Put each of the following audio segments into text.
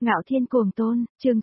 Ngạo Thiên Cuồng Tôn, chương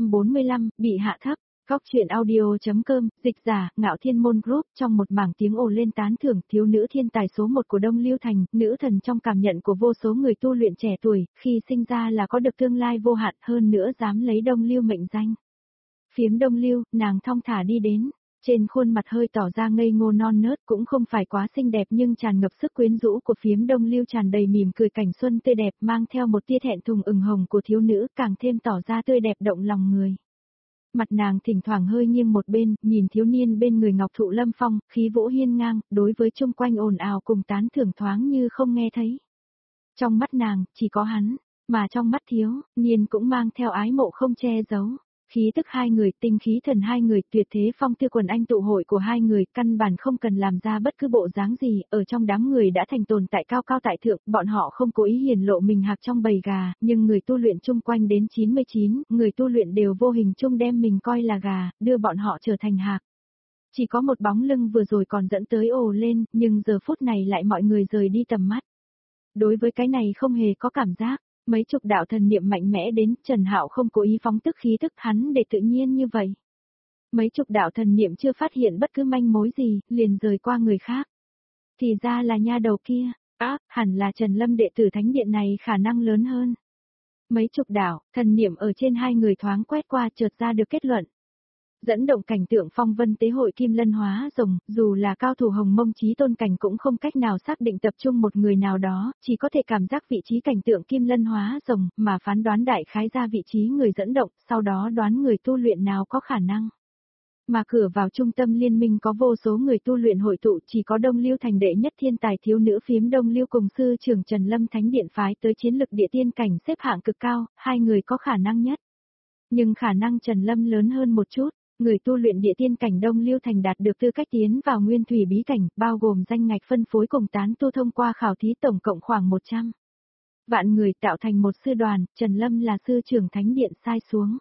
645, bị hạ thấp. Góc truyện audio.com, dịch giả, Ngạo Thiên Môn Group, trong một mảng tiếng ồ lên tán thưởng, thiếu nữ thiên tài số 1 của Đông Lưu Thành, nữ thần trong cảm nhận của vô số người tu luyện trẻ tuổi, khi sinh ra là có được tương lai vô hạn, hơn nữa dám lấy Đông Lưu mệnh danh. Phiếm Đông Lưu, nàng thong thả đi đến. Trên khuôn mặt hơi tỏ ra ngây ngô non nớt, cũng không phải quá xinh đẹp nhưng tràn ngập sức quyến rũ của Phiếm Đông Lưu tràn đầy mỉm cười cảnh xuân tươi đẹp, mang theo một tia thẹn thùng ửng hồng của thiếu nữ, càng thêm tỏ ra tươi đẹp động lòng người. Mặt nàng thỉnh thoảng hơi nghiêng một bên, nhìn thiếu niên bên người Ngọc Thụ Lâm Phong, khí vũ hiên ngang, đối với chung quanh ồn ào cùng tán thưởng thoáng như không nghe thấy. Trong mắt nàng, chỉ có hắn, mà trong mắt thiếu niên cũng mang theo ái mộ không che giấu. Khí tức hai người, tinh khí thần hai người, tuyệt thế phong tư quần anh tụ hội của hai người, căn bản không cần làm ra bất cứ bộ dáng gì, ở trong đám người đã thành tồn tại cao cao tại thượng, bọn họ không cố ý hiển lộ mình hạc trong bầy gà, nhưng người tu luyện chung quanh đến 99, người tu luyện đều vô hình chung đem mình coi là gà, đưa bọn họ trở thành hạc. Chỉ có một bóng lưng vừa rồi còn dẫn tới ồ lên, nhưng giờ phút này lại mọi người rời đi tầm mắt. Đối với cái này không hề có cảm giác. Mấy chục đạo thần niệm mạnh mẽ đến, Trần Hạo không cố ý phóng tức khí tức hắn để tự nhiên như vậy. Mấy chục đạo thần niệm chưa phát hiện bất cứ manh mối gì, liền rời qua người khác. Thì ra là nha đầu kia, hẳn là Trần Lâm đệ tử thánh điện này khả năng lớn hơn. Mấy chục đạo, thần niệm ở trên hai người thoáng quét qua chợt ra được kết luận. Dẫn động cảnh tượng phong vân tế hội Kim Lân hóa rồng, dù là cao thủ Hồng Mông Chí Tôn cảnh cũng không cách nào xác định tập trung một người nào đó, chỉ có thể cảm giác vị trí cảnh tượng Kim Lân hóa rồng, mà phán đoán đại khái ra vị trí người dẫn động, sau đó đoán người tu luyện nào có khả năng. Mà cửa vào trung tâm liên minh có vô số người tu luyện hội tụ, chỉ có Đông Lưu Thành đệ nhất thiên tài thiếu nữ Phiếm Đông Lưu cùng sư trưởng Trần Lâm Thánh Điện phái tới chiến lực địa tiên cảnh xếp hạng cực cao, hai người có khả năng nhất. Nhưng khả năng Trần Lâm lớn hơn một chút. Người tu luyện địa tiên cảnh Đông Lưu Thành đạt được tư cách tiến vào nguyên thủy bí cảnh, bao gồm danh ngạch phân phối cùng tán tu thông qua khảo thí tổng cộng khoảng 100 vạn người tạo thành một sư đoàn, Trần Lâm là sư trưởng thánh điện sai xuống.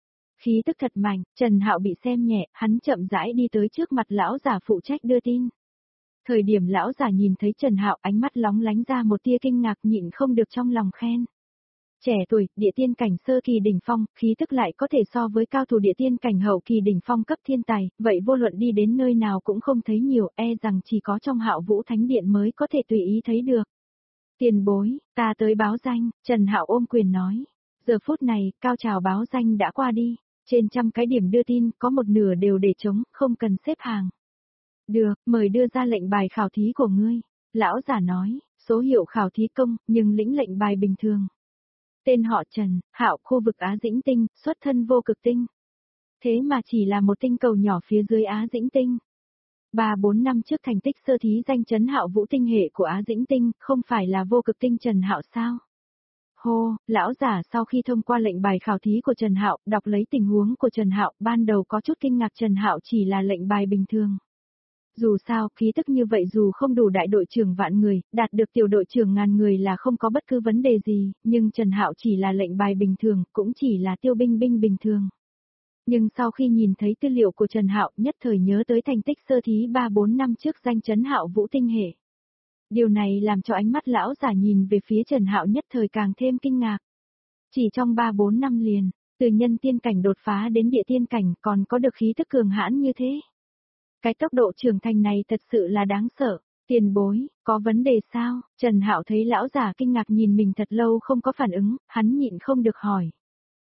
Khí tức thật mạnh, Trần Hạo bị xem nhẹ, hắn chậm rãi đi tới trước mặt lão giả phụ trách đưa tin. Thời điểm lão giả nhìn thấy Trần Hạo, ánh mắt lóng lánh ra một tia kinh ngạc nhịn không được trong lòng khen. Trẻ tuổi, địa tiên cảnh sơ kỳ đỉnh phong, khí tức lại có thể so với cao thủ địa tiên cảnh hậu kỳ đỉnh phong cấp thiên tài, vậy vô luận đi đến nơi nào cũng không thấy nhiều, rằng chỉ có trong Hạo Vũ Thánh Điện mới có thể tùy ý thấy được. Tiền bối, ta tới báo danh, Trần Hạo ôm quyền nói. Giờ phút này, cao trào báo danh đã qua đi, trên trăm cái điểm đưa tin, có một nửa đều để trống, không cần xếp hàng. Được, mời đưa ra lệnh bài khảo thí của ngươi. Lão giả nói, số hiệu khảo thí công, nhưng lĩnh lệnh bài bình thường. Tên họ Trần, Hạo, khu vực Á Dĩnh Tinh, xuất thân vô cực tinh. Thế mà chỉ là một tinh cầu nhỏ phía dưới Á Dĩnh Tinh. 3-4 năm trước thành tích sơ thí danh chấn Hạo Vũ tinh hệ của Á Dĩnh Tinh, không phải là vô cực tinh Trần Hạo sao? Hô, lão giả sau khi thông qua lệnh bài khảo thí của Trần Hạo, đọc lấy tình huống của Trần Hạo, ban đầu có chút kinh ngạc Trần Hạo chỉ là lệnh bài bình thường. Dù sao, khí tức như vậy dù không đủ đại đội trưởng vạn người, đạt được tiểu đội trưởng ngàn người là không có bất cứ vấn đề gì, nhưng Trần Hạo chỉ là lệnh bài bình thường, cũng chỉ là tiêu binh bình thường. Nhưng sau khi nhìn thấy tư liệu của Trần Hạo, nhất thời nhớ tới thành tích sơ thí 3-4 năm trước danh chấn Hạo Vũ tinh hệ. Điều này làm cho ánh mắt lão giả nhìn về phía Trần Hạo nhất thời càng thêm kinh ngạc. Chỉ trong 3-4 năm liền, từ nhân tiên cảnh đột phá đến địa tiên cảnh còn có được khí tức cường hãn như thế. Cái tốc độ trưởng thành này thật sự là đáng sợ. Tiền bối, có vấn đề sao? Trần Hạo thấy lão giả kinh ngạc nhìn mình thật lâu không có phản ứng, hắn nhịn không được hỏi.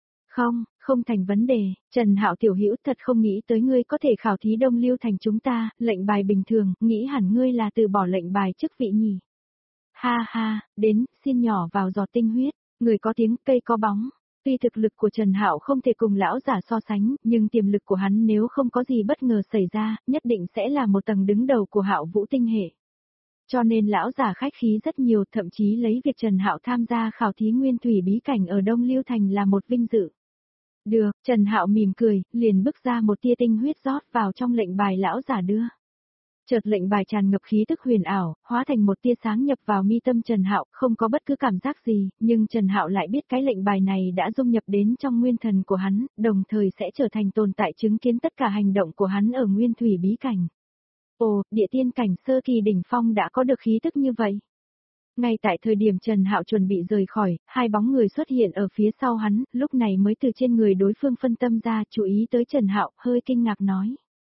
Không thành vấn đề, Trần Hạo tiểu hữu thật không nghĩ tới ngươi có thể khảo thí Đông Lưu Thành chúng ta, lệnh bài bình thường, nghĩ hẳn ngươi là từ bỏ lệnh bài chức vị nhỉ. Ha ha, đến, xin nhỏ vào giọt tinh huyết, người có tiếng cây có bóng. Tuy thực lực của Trần Hạo không thể cùng lão giả so sánh, nhưng tiềm lực của hắn nếu không có gì bất ngờ xảy ra, nhất định sẽ là một tầng đứng đầu của Hạo Vũ tinh hệ. Cho nên lão giả khách khí rất nhiều, thậm chí lấy việc Trần Hạo tham gia khảo thí nguyên thủy bí cảnh ở Đông Lưu Thành là một vinh dự. Được, Trần Hạo mỉm cười, liền bức ra một tia tinh huyết rót vào trong lệnh bài lão giả đưa. Chợt lệnh bài tràn ngập khí tức huyền ảo, hóa thành một tia sáng nhập vào mi tâm Trần Hạo, không có bất cứ cảm giác gì, nhưng Trần Hạo lại biết cái lệnh bài này đã dung nhập đến trong nguyên thần của hắn, đồng thời sẽ trở thành tồn tại chứng kiến tất cả hành động của hắn ở nguyên thủy bí cảnh. Ồ, địa tiên cảnh sơ kỳ đỉnh phong đã có được khí tức như vậy. Ngay tại thời điểm Trần Hạo chuẩn bị rời khỏi, hai bóng người xuất hiện ở phía sau hắn, lúc này mới từ trên người đối phương phân tâm ra, chú ý tới Trần Hạo, hơi kinh ngạc nói.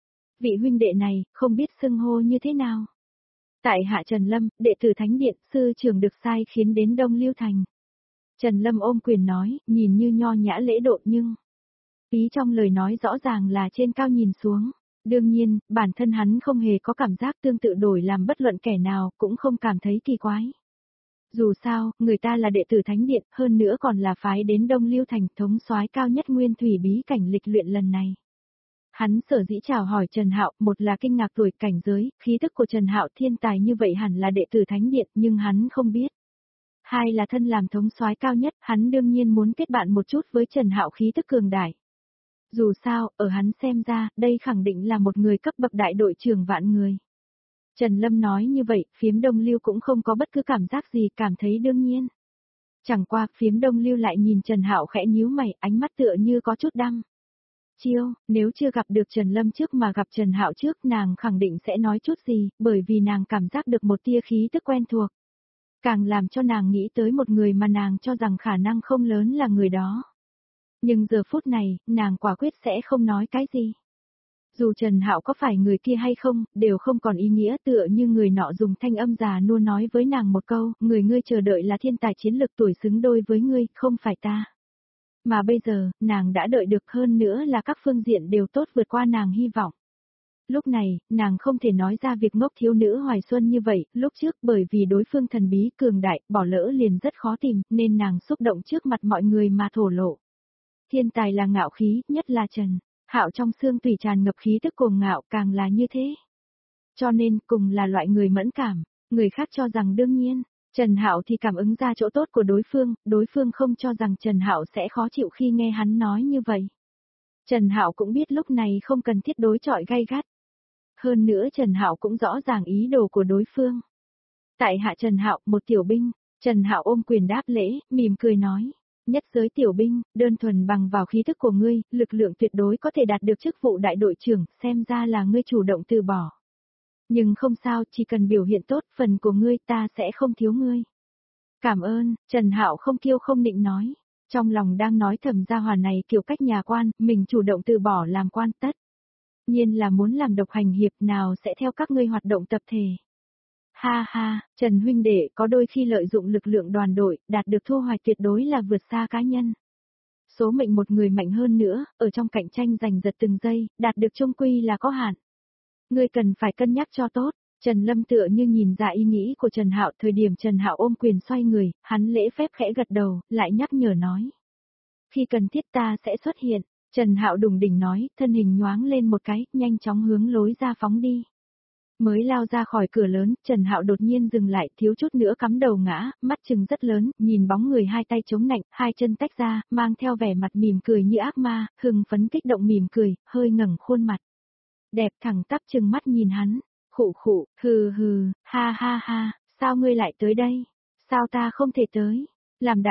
Vị huynh đệ này, không biết xưng hô như thế nào. Tại hạ Trần Lâm, đệ tử Thánh Điện, sư trưởng được sai khiến đến Đông Lưu Thành. Trần Lâm ôm quyền nói, nhìn như nho nhã lễ độ nhưng... Ý trong lời nói rõ ràng là trên cao nhìn xuống. Đương nhiên, bản thân hắn không hề có cảm giác tương tự đổi làm bất luận kẻ nào, cũng không cảm thấy kỳ quái. Dù sao, người ta là đệ tử Thánh Điện, hơn nữa còn là phái đến Đông Lưu Thành thống soái cao nhất nguyên thủy bí cảnh lịch luyện lần này. Hắn sở dĩ chào hỏi Trần Hạo, một là kinh ngạc tuổi cảnh giới, khí tức của Trần Hạo thiên tài như vậy hẳn là đệ tử Thánh Điện, nhưng hắn không biết. Hai là thân làm thống soái cao nhất, hắn đương nhiên muốn kết bạn một chút với Trần Hạo khí tức cường đại. Dù sao, ở hắn xem ra, đây khẳng định là một người cấp bậc đại đội trưởng vạn người. Trần Lâm nói như vậy, phiếm Đông Lưu cũng không có bất cứ cảm giác gì, cảm thấy đương nhiên. Chẳng qua, phiếm Đông Lưu lại nhìn Trần Hạo khẽ nhíu mày, ánh mắt tựa như có chút đăm chiêu, nếu chưa gặp được Trần Lâm trước mà gặp Trần Hạo trước, nàng khẳng định sẽ nói chút gì, bởi vì nàng cảm giác được một tia khí tức quen thuộc. Càng làm cho nàng nghĩ tới một người mà nàng cho rằng khả năng không lớn là người đó. Nhưng giờ phút này, nàng quả quyết sẽ không nói cái gì. Dù Trần Hạo có phải người kia hay không, đều không còn ý nghĩa, tựa như người nọ dùng thanh âm già nua nói với nàng một câu, người ngươi chờ đợi là thiên tài chiến lực tuổi xứng đôi với ngươi, không phải ta. Mà bây giờ, nàng đã đợi được, hơn nữa là các phương diện đều tốt vượt qua nàng hy vọng. Lúc này, nàng không thể nói ra việc ngốc thiếu nữ Hoài Xuân như vậy, lúc trước bởi vì đối phương thần bí cường đại, bỏ lỡ liền rất khó tìm, nên nàng xúc động trước mặt mọi người mà thổ lộ. Thiên tài là ngạo khí, nhất là Trần Hạo trong xương tùy tràn ngập khí tức cuồng ngạo, càng là như thế. Cho nên, cùng là loại người mẫn cảm, người khác cho rằng đương nhiên, Trần Hạo thì cảm ứng ra chỗ tốt của đối phương không cho rằng Trần Hạo sẽ khó chịu khi nghe hắn nói như vậy. Trần Hạo cũng biết lúc này không cần thiết đối chọi gay gắt. Hơn nữa Trần Hạo cũng rõ ràng ý đồ của đối phương. Tại hạ Trần Hạo, một tiểu binh, Trần Hạo ôm quyền đáp lễ, mỉm cười nói. Nhất giới tiểu binh, đơn thuần bằng vào khí thức của ngươi, lực lượng tuyệt đối có thể đạt được chức vụ đại đội trưởng, xem ra là ngươi chủ động từ bỏ. Nhưng không sao, chỉ cần biểu hiện tốt, phần của ngươi ta sẽ không thiếu ngươi. Cảm ơn, Trần Hạo không kiêu không nịnh nói. Trong lòng đang nói thầm gia hỏa này kiểu cách nhà quan, mình chủ động từ bỏ làm quan tất. Nhiên là muốn làm độc hành hiệp nào sẽ theo các ngươi hoạt động tập thể. Ha ha, Trần huynh đệ có đôi khi lợi dụng lực lượng đoàn đội, đạt được thu hoạch tuyệt đối là vượt xa cá nhân. Số mệnh một người mạnh hơn nữa, ở trong cạnh tranh giành giật từng giây, đạt được chung quy là có hạn. Ngươi cần phải cân nhắc cho tốt. Trần Lâm tựa như nhìn ra ý nghĩ của Trần Hạo, thời điểm Trần Hạo ôm quyền xoay người, hắn lễ phép khẽ gật đầu, lại nhắc nhở nói. Khi cần thiết ta sẽ xuất hiện, Trần Hạo đùng đỉnh nói, thân hình nhoáng lên một cái, nhanh chóng hướng lối ra phóng đi. Mới lao ra khỏi cửa lớn, Trần Hạo đột nhiên dừng lại, thiếu chút nữa cắm đầu ngã, mắt trừng rất lớn, nhìn bóng người hai tay chống nạnh, hai chân tách ra, mang theo vẻ mặt mỉm cười như ác ma, hưng phấn kích động mỉm cười, hơi ngẩng khuôn mặt. Đẹp thẳng tắp trừng mắt nhìn hắn, khụ khụ, hừ hừ, ha ha ha, sao ngươi lại tới đây? Sao ta không thể tới? Làm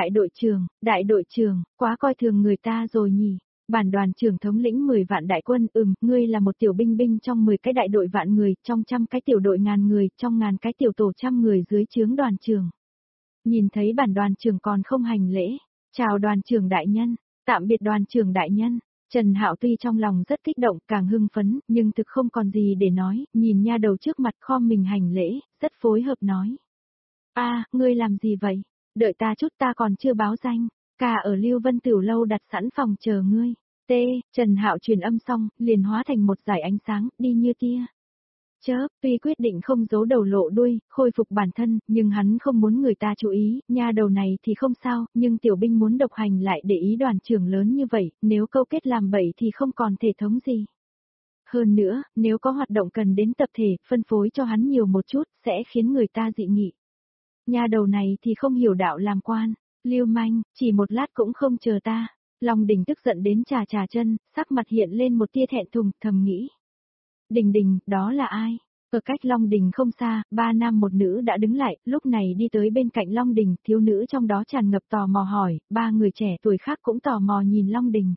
đại đội trưởng, quá coi thường người ta rồi nhỉ? Bản đoàn trưởng thống lĩnh 10 vạn đại quân, ngươi là một tiểu binh binh trong 10 cái đại đội vạn người, trong trăm cái tiểu đội ngàn người, trong ngàn cái tiểu tổ trăm người dưới trướng đoàn trưởng. Nhìn thấy bản đoàn trưởng còn không hành lễ, chào đoàn trưởng đại nhân, tạm biệt đoàn trưởng đại nhân. Trần Hạo tuy trong lòng rất kích động, càng hưng phấn, nhưng thực không còn gì để nói, nhìn nha đầu trước mặt khom mình hành lễ, rất phối hợp nói. Ngươi làm gì vậy? Đợi ta chút, ta còn chưa báo danh, ca ở Lưu Vân Tiểu Lâu đặt sẵn phòng chờ ngươi. Trần Hạo truyền âm xong, liền hóa thành một dải ánh sáng, đi như tia chớp, tuy quyết định không giấu đầu lộ đuôi, khôi phục bản thân, nhưng hắn không muốn người ta chú ý, nha đầu này thì không sao, nhưng tiểu binh muốn độc hành lại để ý đoàn trưởng lớn như vậy, nếu câu kết làm bậy thì không còn thể thống gì. Hơn nữa, nếu có hoạt động cần đến tập thể, phân phối cho hắn nhiều một chút, sẽ khiến người ta dị nghị. Nha đầu này thì không hiểu đạo làm quan, lưu manh, chỉ một lát cũng không chờ ta. Long Đình tức giận đến trà chân, sắc mặt hiện lên một tia thẹn thùng, thầm nghĩ. Đình, đó là ai? Ở cách Long Đình không xa, 3 nam một nữ đã đứng lại, lúc này đi tới bên cạnh Long Đình, thiếu nữ trong đó tràn ngập tò mò hỏi, 3 người trẻ tuổi khác cũng tò mò nhìn Long Đình.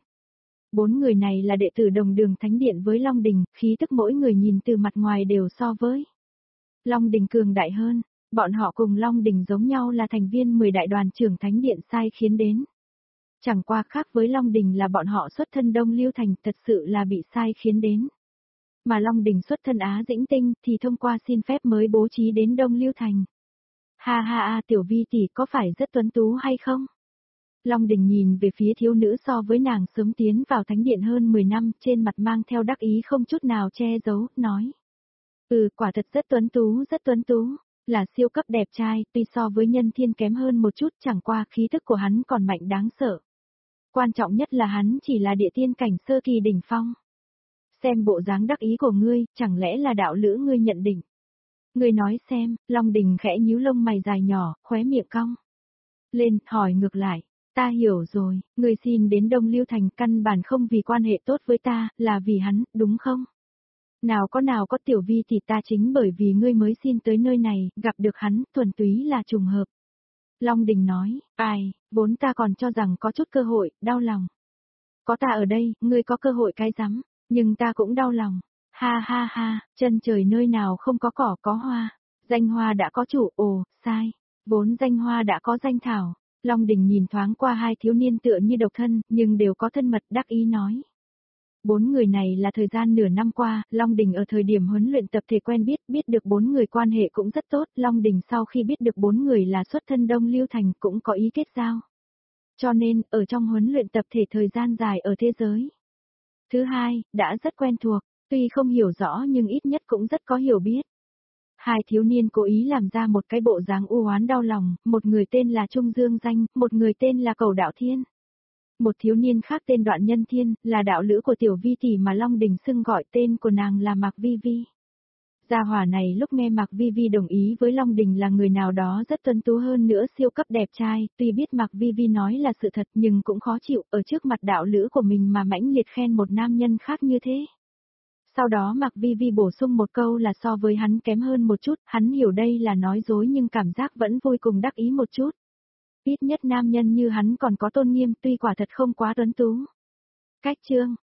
4 người này là đệ tử đồng đường Thánh Điện với Long Đình, khí tức mỗi người nhìn từ mặt ngoài đều so với Long Đình cường đại hơn. Bọn họ cùng Long Đình giống nhau là thành viên 10 đại đoàn trưởng thánh điện sai khiến đến. Chẳng qua khác với Long Đình là bọn họ xuất thân Đông Lưu Thành thật sự là bị sai khiến đến. Mà Long Đình xuất thân Á Dĩnh Tinh thì thông qua xin phép mới bố trí đến Đông Lưu Thành. Ha ha ha, Tiểu Vi tỷ có phải rất tuấn tú hay không? Long Đình nhìn về phía thiếu nữ so với nàng sớm tiến vào thánh điện hơn 10 năm, trên mặt mang theo đắc ý không chút nào che giấu, nói. Quả thật rất tuấn tú, là siêu cấp đẹp trai, tuy so với Nhân Thiên kém hơn một chút, chẳng qua khí thức của hắn còn mạnh đáng sợ. Quan trọng nhất là hắn chỉ là địa tiên cảnh sơ kỳ đỉnh phong. Xem bộ dáng đắc ý của ngươi, chẳng lẽ là đạo lữ ngươi nhận định. Ngươi nói xem, Long Đình khẽ nhíu lông mày dài nhỏ, khóe miệng cong. Lên, hỏi ngược lại, ta hiểu rồi, ngươi xin đến Đông Lưu Thành căn bản không vì quan hệ tốt với ta, là vì hắn, đúng không? Nào có Tiểu Vi thì ta chính bởi vì ngươi mới xin tới nơi này, gặp được hắn, thuần túy là trùng hợp. Long Đình nói, vốn ta còn cho rằng có chút cơ hội, đau lòng. Có ta ở đây, ngươi có cơ hội cái rắm, nhưng ta cũng đau lòng. Ha ha ha, chân trời nơi nào không có cỏ có hoa, danh hoa đã có chủ, sai, vốn danh hoa đã có danh thảo. Long Đình nhìn thoáng qua hai thiếu niên tựa như độc thân, nhưng đều có thân mật đắc ý nói. 4 người này là thời gian nửa năm qua, Long Đình ở thời điểm huấn luyện tập thể quen biết được 4 người quan hệ cũng rất tốt, Long Đình sau khi biết được 4 người là xuất thân Đông Lưu Thành cũng có ý kết giao. Cho nên, ở trong huấn luyện tập thể thời gian dài ở thế giới. Thứ hai, đã rất quen thuộc, tuy không hiểu rõ nhưng ít nhất cũng rất có hiểu biết. Hai thiếu niên cố ý làm ra một cái bộ dáng u oán đau lòng, một người tên là Trung Dương Danh, một người tên là Cầu Đạo Thiên. Một thiếu niên khác tên Đoạn Nhân Thiên, là đạo lữ của Tiểu Vi tỷ mà Long Đình xưng gọi tên của nàng là Mạc Vi Vi. Gia hỏa này lúc nghe Mạc Vi Vi đồng ý với Long Đình là người nào đó rất tuấn tú hơn nữa siêu cấp đẹp trai, tuy biết Mạc Vi Vi nói là sự thật nhưng cũng khó chịu ở trước mặt đạo lữ của mình mà mãnh liệt khen một nam nhân khác như thế. Sau đó Mạc Vi Vi bổ sung một câu là so với hắn kém hơn một chút, hắn hiểu đây là nói dối nhưng cảm giác vẫn vui cùng đắc ý một chút. Ít nhất nam nhân như hắn còn có tôn nghiêm tuy quả thật không quá tuấn tú. Cách chương